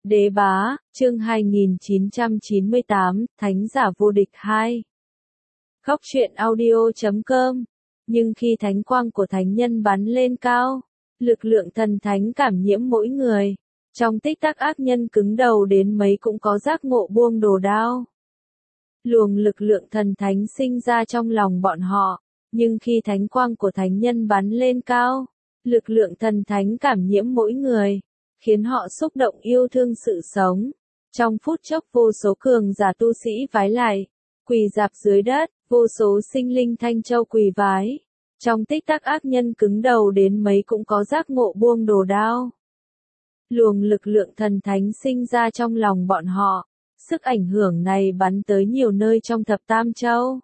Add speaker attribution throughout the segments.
Speaker 1: Đế bá, chương 2998, Thánh giả vô địch 2. Khóc chuyện audio.com. Nhưng khi thánh quang của thánh nhân bắn lên cao, lực lượng thần thánh cảm nhiễm mỗi người. Trong tích tắc ác nhân cứng đầu đến mấy cũng có giác ngộ buông đồ đao. Luồng lực lượng thần thánh sinh ra trong lòng bọn họ, nhưng khi thánh quang của thánh nhân bắn lên cao, lực lượng thần thánh cảm nhiễm mỗi người, khiến họ xúc động yêu thương sự sống. Trong phút chốc vô số cường giả tu sĩ vái lại, quỳ rạp dưới đất, vô số sinh linh thanh châu quỳ vái. Trong tích tắc ác nhân cứng đầu đến mấy cũng có giác ngộ buông đồ đao. Luồng lực lượng thần thánh sinh ra trong lòng bọn họ, sức ảnh hưởng này bắn tới nhiều nơi trong thập tam châu.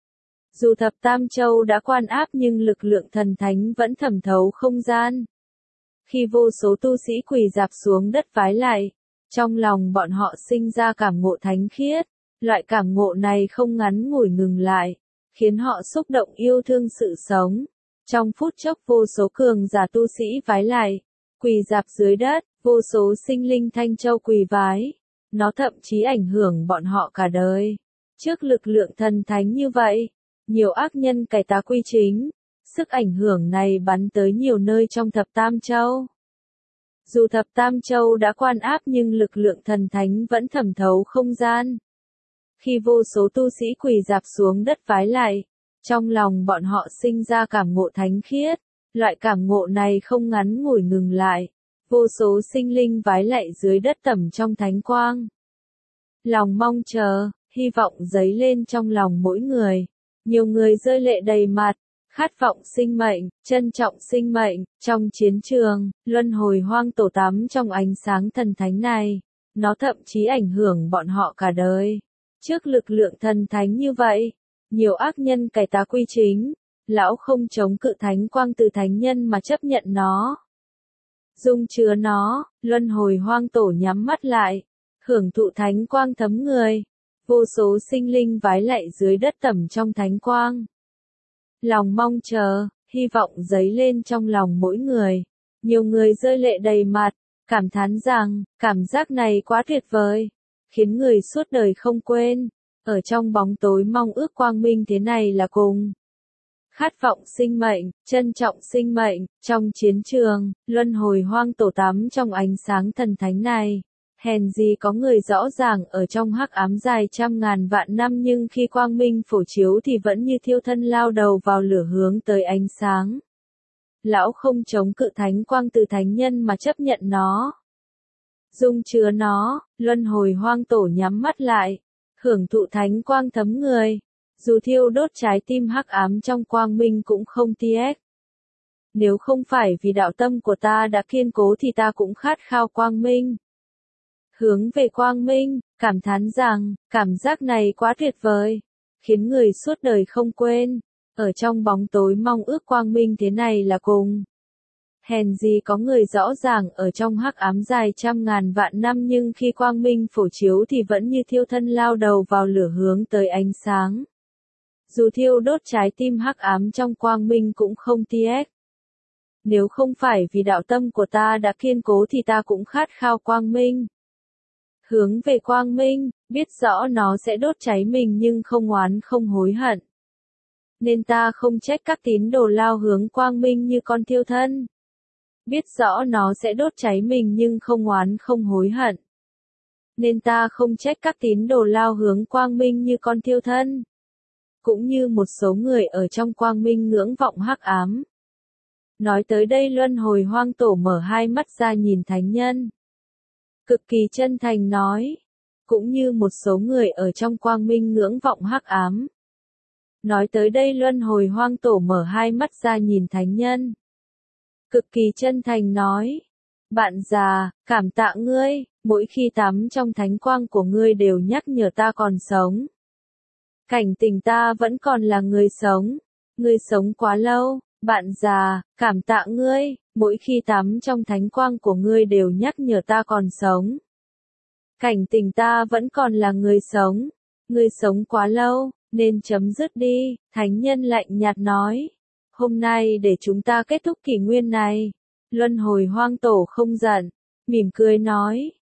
Speaker 1: Dù thập tam châu đã quan áp nhưng lực lượng thần thánh vẫn thẩm thấu không gian. Khi vô số tu sĩ quỳ rạp xuống đất vái lại, trong lòng bọn họ sinh ra cảm ngộ thánh khiết, loại cảm ngộ này không ngắn ngủi ngừng lại, khiến họ xúc động yêu thương sự sống. Trong phút chốc vô số cường giả tu sĩ vái lại, quỳ rạp dưới đất, vô số sinh linh thanh châu quỳ vái, nó thậm chí ảnh hưởng bọn họ cả đời. Trước lực lượng thần thánh như vậy, nhiều ác nhân cải tá quy chính. Sức ảnh hưởng này bắn tới nhiều nơi trong thập tam châu. Dù thập tam châu đã quan áp nhưng lực lượng thần thánh vẫn thẩm thấu không gian. Khi vô số tu sĩ quỳ rạp xuống đất vái lại, trong lòng bọn họ sinh ra cảm ngộ thánh khiết, loại cảm ngộ này không ngắn ngủi ngừng lại, vô số sinh linh vái lại dưới đất tẩm trong thánh quang. Lòng mong chờ, hy vọng dấy lên trong lòng mỗi người, nhiều người rơi lệ đầy mặt. Khát vọng sinh mệnh, trân trọng sinh mệnh, trong chiến trường, luân hồi hoang tổ tắm trong ánh sáng thần thánh này, nó thậm chí ảnh hưởng bọn họ cả đời. Trước lực lượng thần thánh như vậy, nhiều ác nhân cải tá quy chính, lão không chống cự thánh quang từ thánh nhân mà chấp nhận nó. Dung chứa nó, luân hồi hoang tổ nhắm mắt lại, hưởng thụ thánh quang thấm người, vô số sinh linh vái lại dưới đất tẩm trong thánh quang. Lòng mong chờ, hy vọng dấy lên trong lòng mỗi người. Nhiều người rơi lệ đầy mặt, cảm thán rằng, cảm giác này quá tuyệt vời, khiến người suốt đời không quên. Ở trong bóng tối mong ước quang minh thế này là cùng. Khát vọng sinh mệnh, trân trọng sinh mệnh, trong chiến trường, luân hồi hoang tổ tắm trong ánh sáng thần thánh này. Hèn gì có người rõ ràng ở trong hắc ám dài trăm ngàn vạn năm nhưng khi quang minh phổ chiếu thì vẫn như thiêu thân lao đầu vào lửa hướng tới ánh sáng. Lão không chống cự thánh quang từ thánh nhân mà chấp nhận nó. Dung chứa nó, luân hồi hoang tổ nhắm mắt lại, hưởng thụ thánh quang thấm người. Dù thiêu đốt trái tim hắc ám trong quang minh cũng không tiếc. Nếu không phải vì đạo tâm của ta đã kiên cố thì ta cũng khát khao quang minh. Hướng về quang minh, cảm thán rằng, cảm giác này quá tuyệt vời, khiến người suốt đời không quên. Ở trong bóng tối mong ước quang minh thế này là cùng. Hèn gì có người rõ ràng ở trong hắc ám dài trăm ngàn vạn năm nhưng khi quang minh phổ chiếu thì vẫn như thiêu thân lao đầu vào lửa hướng tới ánh sáng. Dù thiêu đốt trái tim hắc ám trong quang minh cũng không tiếc. Nếu không phải vì đạo tâm của ta đã kiên cố thì ta cũng khát khao quang minh. Hướng về quang minh, biết rõ nó sẽ đốt cháy mình nhưng không oán không hối hận. Nên ta không trách các tín đồ lao hướng quang minh như con thiêu thân. Biết rõ nó sẽ đốt cháy mình nhưng không oán không hối hận. Nên ta không trách các tín đồ lao hướng quang minh như con thiêu thân. Cũng như một số người ở trong quang minh ngưỡng vọng hắc ám. Nói tới đây luân hồi hoang tổ mở hai mắt ra nhìn thánh nhân. Cực kỳ chân thành nói, cũng như một số người ở trong quang minh ngưỡng vọng hắc ám. Nói tới đây luân hồi hoang tổ mở hai mắt ra nhìn thánh nhân. Cực kỳ chân thành nói, bạn già, cảm tạ ngươi, mỗi khi tắm trong thánh quang của ngươi đều nhắc nhở ta còn sống. Cảnh tình ta vẫn còn là người sống, ngươi sống quá lâu, bạn già, cảm tạ ngươi. Mỗi khi tắm trong thánh quang của ngươi đều nhắc nhở ta còn sống. Cảnh tình ta vẫn còn là người sống. Ngươi sống quá lâu, nên chấm dứt đi, thánh nhân lạnh nhạt nói. Hôm nay để chúng ta kết thúc kỷ nguyên này. Luân hồi hoang tổ không giận, mỉm cười nói,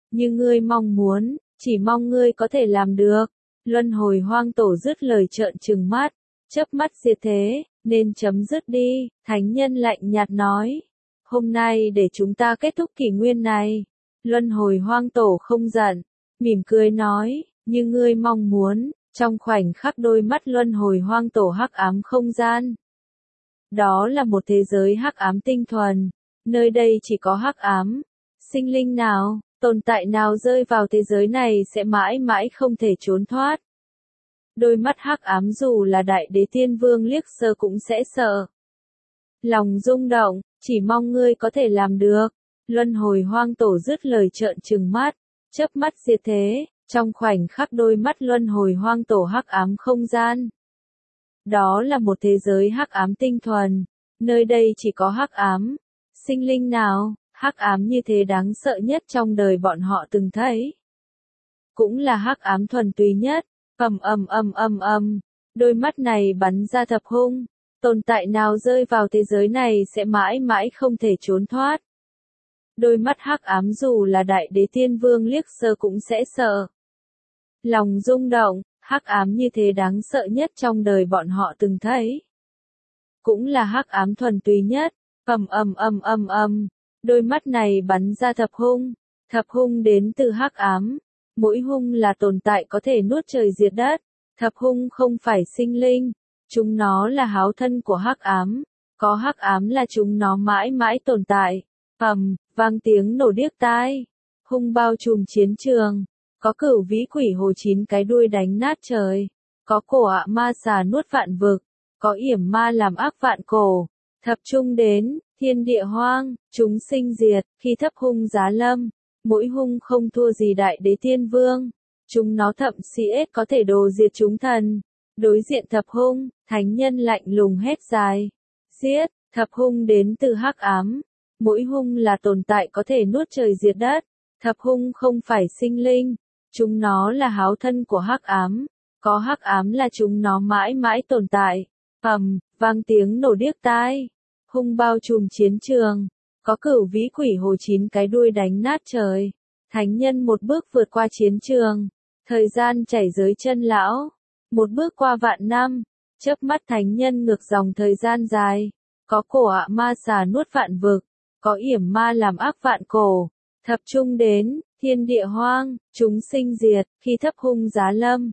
Speaker 1: như ngươi mong muốn, chỉ mong ngươi có thể làm được. Luân hồi hoang tổ dứt lời trợn trừng mắt, chớp mắt diệt thế, nên chấm dứt đi, thánh nhân lạnh nhạt nói. Hôm nay để chúng ta kết thúc kỷ nguyên này. Luân hồi hoang tổ không giận, mỉm cười nói, như ngươi mong muốn, trong khoảnh khắc đôi mắt luân hồi hoang tổ hắc ám không gian. Đó là một thế giới hắc ám tinh thuần, nơi đây chỉ có hắc ám. Sinh linh nào, tồn tại nào rơi vào thế giới này sẽ mãi mãi không thể trốn thoát. Đôi mắt hắc ám dù là đại đế tiên vương liếc sơ cũng sẽ sợ. Lòng rung động, chỉ mong ngươi có thể làm được. Luân hồi hoang tổ dứt lời trợn trừng mắt, chớp mắt diệt thế, trong khoảnh khắc đôi mắt luân hồi hoang tổ hắc ám không gian. Đó là một thế giới hắc ám tinh thuần, nơi đây chỉ có hắc ám. Sinh linh nào, hắc ám như thế đáng sợ nhất trong đời bọn họ từng thấy. Cũng là hắc ám thuần túy nhất, đôi mắt này bắn ra thập hung. Tồn tại nào rơi vào thế giới này sẽ mãi mãi không thể trốn thoát. Đôi mắt hắc ám dù là đại đế tiên vương liếc sơ cũng sẽ sợ. Lòng rung động, hắc ám như thế đáng sợ nhất trong đời bọn họ từng thấy. Cũng là hắc ám thuần túy nhất, đôi mắt này bắn ra thập hung đến từ hắc ám. Mỗi hung là tồn tại có thể nuốt trời diệt đất, thập hung không phải sinh linh. Chúng nó là háo thân của hắc ám, có hắc ám là chúng nó mãi mãi tồn tại. Vang tiếng nổ điếc tai, hung bao trùm chiến trường, có cửu vĩ quỷ hồ 9 cái đuôi đánh nát trời, có cổ ạ ma xà nuốt vạn vực, có yểm ma làm ác vạn cổ, thập trung đến, thiên địa hoang, chúng sinh diệt, khi thập hung giá lâm, mỗi hung không thua gì đại đế tiên vương, chúng nó thậm chí có thể đồ diệt chúng thần. Đối diện thập hung, thánh nhân lạnh lùng hét dài. Giết, thập hung đến từ hắc ám. Mỗi hung là tồn tại có thể nuốt trời diệt đất. Thập hung không phải sinh linh. Chúng nó là háo thân của hắc ám. Có hắc ám là chúng nó mãi mãi tồn tại. Vang tiếng nổ điếc tai. Hung bao trùm chiến trường. Có cửu vĩ quỷ hồ 9 cái đuôi đánh nát trời. Thánh nhân một bước vượt qua chiến trường. Thời gian chảy dưới chân lão. Một bước qua vạn năm, chớp mắt thánh nhân ngược dòng thời gian dài, có cổ ạ ma xà nuốt vạn vực, có yểm ma làm ác vạn cổ, thập trung đến, thiên địa hoang, chúng sinh diệt, khi thập hung giá lâm,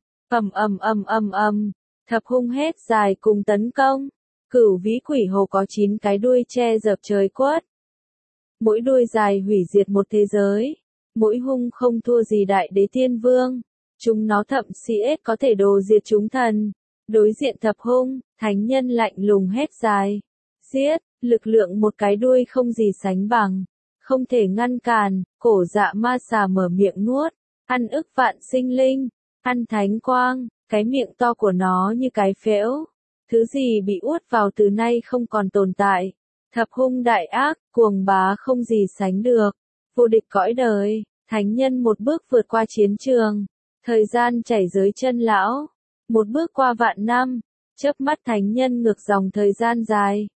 Speaker 1: thập hung hét dài cùng tấn công, cửu vĩ quỷ hồ có 9 cái đuôi che dập trời quất. Mỗi đuôi dài hủy diệt một thế giới, mỗi hung không thua gì đại đế tiên vương. Chúng nó thậm chí có thể đồ diệt chúng thần. Đối diện thập hung, thánh nhân lạnh lùng hét dài. Giết, lực lượng một cái đuôi không gì sánh bằng. Không thể ngăn cản, cổ dạ ma xà mở miệng nuốt. Ăn ức vạn sinh linh, ăn thánh quang, cái miệng to của nó như cái phễu. Thứ gì bị uốt vào từ nay không còn tồn tại. Thập hung đại ác, cuồng bá không gì sánh được. Vô địch cõi đời, thánh nhân một bước vượt qua chiến trường. Thời gian chảy dưới chân lão, một bước qua vạn năm, chớp mắt thánh nhân ngược dòng thời gian dài,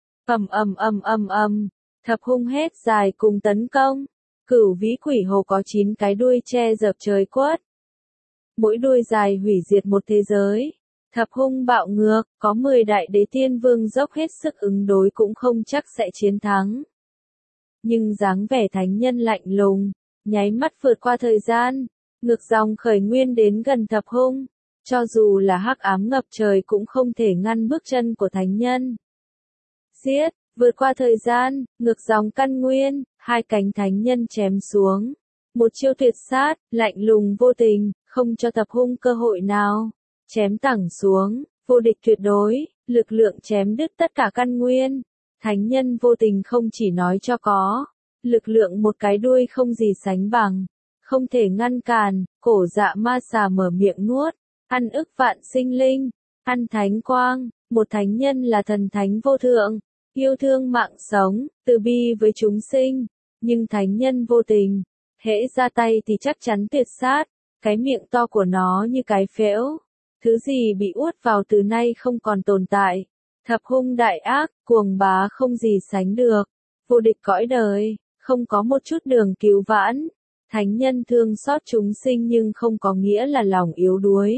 Speaker 1: thập hung hét dài cùng tấn công, cửu vĩ quỷ hồ có 9 cái đuôi che dập trời quất. Mỗi đuôi dài hủy diệt một thế giới, thập hung bạo ngược, có 10 đại đế tiên vương dốc hết sức ứng đối cũng không chắc sẽ chiến thắng. Nhưng dáng vẻ thánh nhân lạnh lùng, nháy mắt vượt qua thời gian. Ngược dòng khởi nguyên đến gần thập hung, cho dù là hắc ám ngập trời cũng không thể ngăn bước chân của thánh nhân. Giết, vượt qua thời gian, ngược dòng căn nguyên, hai cánh thánh nhân chém xuống. Một chiêu tuyệt sát, lạnh lùng vô tình, không cho thập hung cơ hội nào. Chém thẳng xuống, vô địch tuyệt đối, lực lượng chém đứt tất cả căn nguyên. Thánh nhân vô tình không chỉ nói cho có, lực lượng một cái đuôi không gì sánh bằng. Không thể ngăn cản, cổ dạ ma xà mở miệng nuốt, ăn ức vạn sinh linh, ăn thánh quang, một thánh nhân là thần thánh vô thượng, yêu thương mạng sống, từ bi với chúng sinh, nhưng thánh nhân vô tình, hễ ra tay thì chắc chắn tuyệt sát, cái miệng to của nó như cái phễu, thứ gì bị uốt vào từ nay không còn tồn tại, thập hung đại ác, cuồng bá không gì sánh được, vô địch cõi đời, không có một chút đường cứu vãn. Thánh nhân thương xót chúng sinh nhưng không có nghĩa là lòng yếu đuối.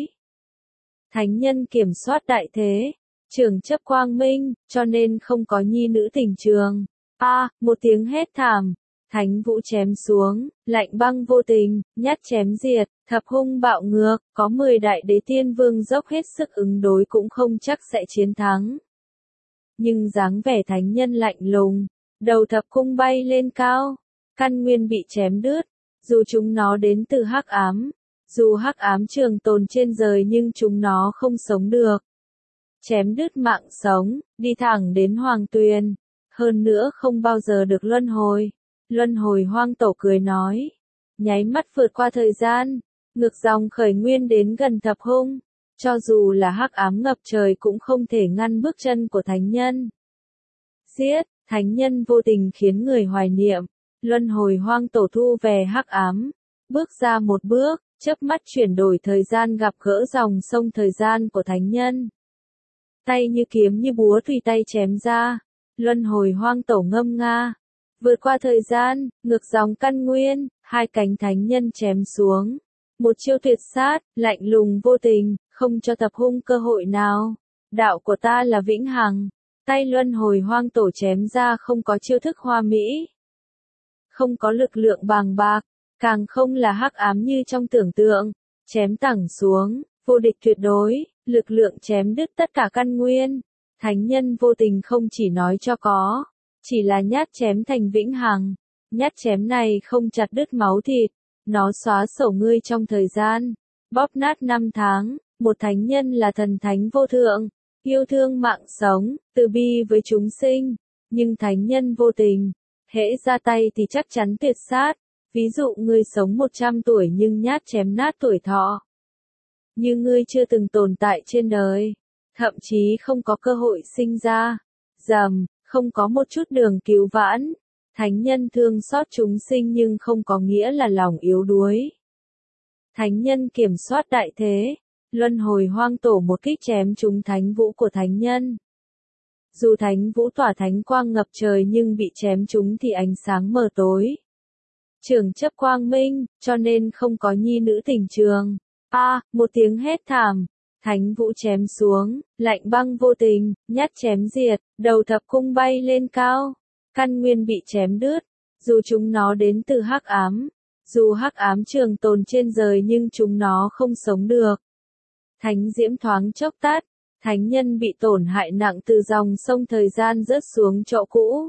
Speaker 1: Thánh nhân kiểm soát đại thế, trường chấp quang minh, cho nên không có nhi nữ tình trường. Một tiếng hét thảm, thánh vũ chém xuống, lạnh băng vô tình, nhát chém diệt, thập hung bạo ngược, có 10 đại đế tiên vương dốc hết sức ứng đối cũng không chắc sẽ chiến thắng. Nhưng dáng vẻ thánh nhân lạnh lùng, đầu thập cung bay lên cao, căn nguyên bị chém đứt, dù chúng nó đến từ hắc ám, dù hắc ám trường tồn trên trời nhưng chúng nó không sống được. Chém đứt mạng sống, đi thẳng đến hoàng tuyền, hơn nữa không bao giờ được luân hồi. Luân hồi hoang tổ cười nói, nháy mắt vượt qua thời gian, ngược dòng khởi nguyên đến gần thập hung, cho dù là hắc ám ngập trời cũng không thể ngăn bước chân của thánh nhân. Giết, thánh nhân vô tình khiến người hoài niệm, luân hồi hoang tổ thu về hắc ám, bước ra một bước, chớp mắt chuyển đổi thời gian gặp gỡ dòng sông thời gian của thánh nhân. Tay như kiếm như búa tùy tay chém ra, luân hồi hoang tổ ngâm nga. Vượt qua thời gian, ngược dòng căn nguyên, hai cánh thánh nhân chém xuống. Một chiêu tuyệt sát, lạnh lùng vô tình, không cho thập hung cơ hội nào. Đạo của ta là vĩnh hằng. Tay luân hồi hoang tổ chém ra không có chiêu thức hoa mỹ. Không có lực lượng bàng bạc, càng không là hắc ám như trong tưởng tượng. Chém thẳng xuống, vô địch tuyệt đối, lực lượng chém đứt tất cả căn nguyên. Thánh nhân vô tình không chỉ nói cho có. Chỉ là nhát chém thành vĩnh hằng, nhát chém này không chặt đứt máu thịt, nó xóa sổ ngươi trong thời gian, bóp nát năm tháng, một thánh nhân là thần thánh vô thượng, yêu thương mạng sống, từ bi với chúng sinh, nhưng thánh nhân vô tình, hễ ra tay thì chắc chắn tuyệt sát, ví dụ ngươi sống 100 tuổi nhưng nhát chém nát tuổi thọ. Như ngươi chưa từng tồn tại trên đời, thậm chí không có cơ hội sinh ra, không có một chút đường cứu vãn. Thánh nhân thương xót chúng sinh nhưng không có nghĩa là lòng yếu đuối. Thánh nhân kiểm soát đại thế, luân hồi hoang tổ một kích chém trúng thánh vũ của thánh nhân. Dù thánh vũ tỏa thánh quang ngập trời nhưng bị chém trúng thì ánh sáng mờ tối. Trường chấp quang minh, cho nên không có nhi nữ tình trường. Một tiếng hét thảm. Thánh vũ chém xuống, lạnh băng vô tình, nhát chém diệt, đầu thập cung bay lên cao, căn nguyên bị chém đứt, dù chúng nó đến từ hắc ám, dù hắc ám trường tồn trên trời nhưng chúng nó không sống được. Thánh diễm thoáng chốc tắt, thánh nhân bị tổn hại nặng từ dòng sông thời gian rớt xuống chỗ cũ.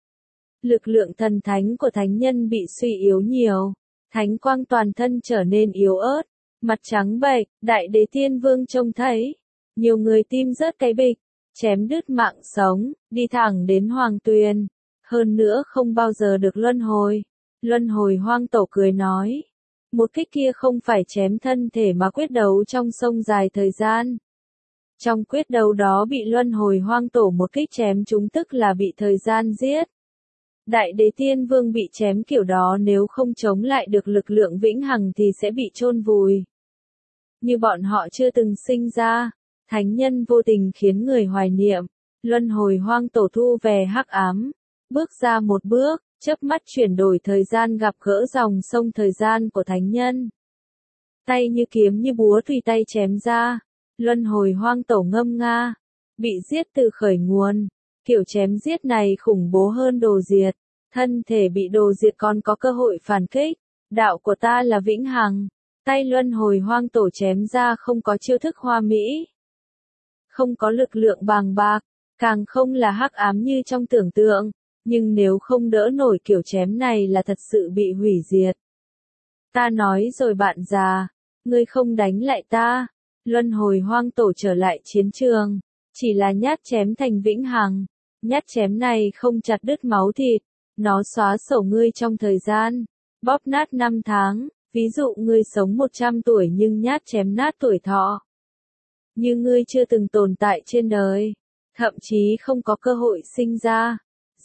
Speaker 1: Lực lượng thần thánh của thánh nhân bị suy yếu nhiều, thánh quang toàn thân trở nên yếu ớt. Mặt trắng bệch, đại đế tiên vương trông thấy. Nhiều người tim rớt cái bịch, chém đứt mạng sống, đi thẳng đến hoàng tuyền. Hơn nữa không bao giờ được luân hồi. Luân hồi hoang tổ cười nói. Một kích kia không phải chém thân thể mà quyết đấu trong sông dài thời gian. Trong quyết đấu đó bị luân hồi hoang tổ một kích chém chúng tức là bị thời gian giết. Đại đế tiên vương bị chém kiểu đó nếu không chống lại được lực lượng vĩnh hằng thì sẽ bị chôn vùi. Như bọn họ chưa từng sinh ra, thánh nhân vô tình khiến người hoài niệm, luân hồi hoang tổ thu về hắc ám, bước ra một bước, chớp mắt chuyển đổi thời gian gặp gỡ dòng sông thời gian của thánh nhân. Tay như kiếm như búa tùy tay chém ra, luân hồi hoang tổ ngâm nga, bị giết từ khởi nguồn, kiểu chém giết này khủng bố hơn đồ diệt, thân thể bị đồ diệt còn có cơ hội phản kích, đạo của ta là vĩnh hằng. Tay luân hồi hoang tổ chém ra không có chiêu thức hoa mỹ, không có lực lượng bàng bạc, càng không là hắc ám như trong tưởng tượng, nhưng nếu không đỡ nổi kiểu chém này là thật sự bị hủy diệt. Ta nói rồi bạn già, ngươi không đánh lại ta. Luân hồi hoang tổ trở lại chiến trường, chỉ là nhát chém thành vĩnh hằng, nhát chém này không chặt đứt máu thịt, nó xóa sổ ngươi trong thời gian, bóp nát năm tháng. Ví dụ ngươi sống 100 tuổi nhưng nhát chém nát tuổi thọ. Như ngươi chưa từng tồn tại trên đời, thậm chí không có cơ hội sinh ra.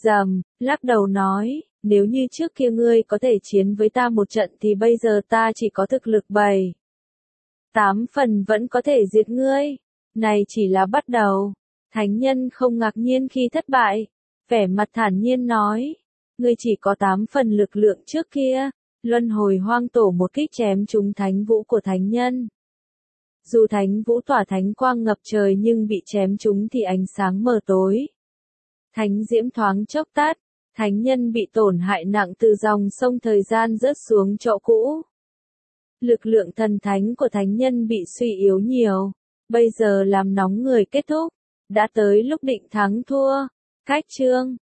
Speaker 1: Lắc đầu nói, nếu như trước kia ngươi có thể chiến với ta một trận thì bây giờ ta chỉ có thực lực 7-8 phần vẫn có thể diệt ngươi. Này chỉ là bắt đầu. Thánh nhân không ngạc nhiên khi thất bại, vẻ mặt thản nhiên nói, ngươi chỉ có 8 phần lực lượng trước kia. Luân hồi hoang tổ một kích chém trúng thánh vũ của thánh nhân. Dù thánh vũ tỏa thánh quang ngập trời nhưng bị chém trúng thì ánh sáng mờ tối. Thánh diễm thoáng chốc tắt, thánh nhân bị tổn hại nặng từ dòng sông thời gian rớt xuống chỗ cũ. Lực lượng thần thánh của thánh nhân bị suy yếu nhiều, bây giờ làm nóng người kết thúc, đã tới lúc định thắng thua. Cách chương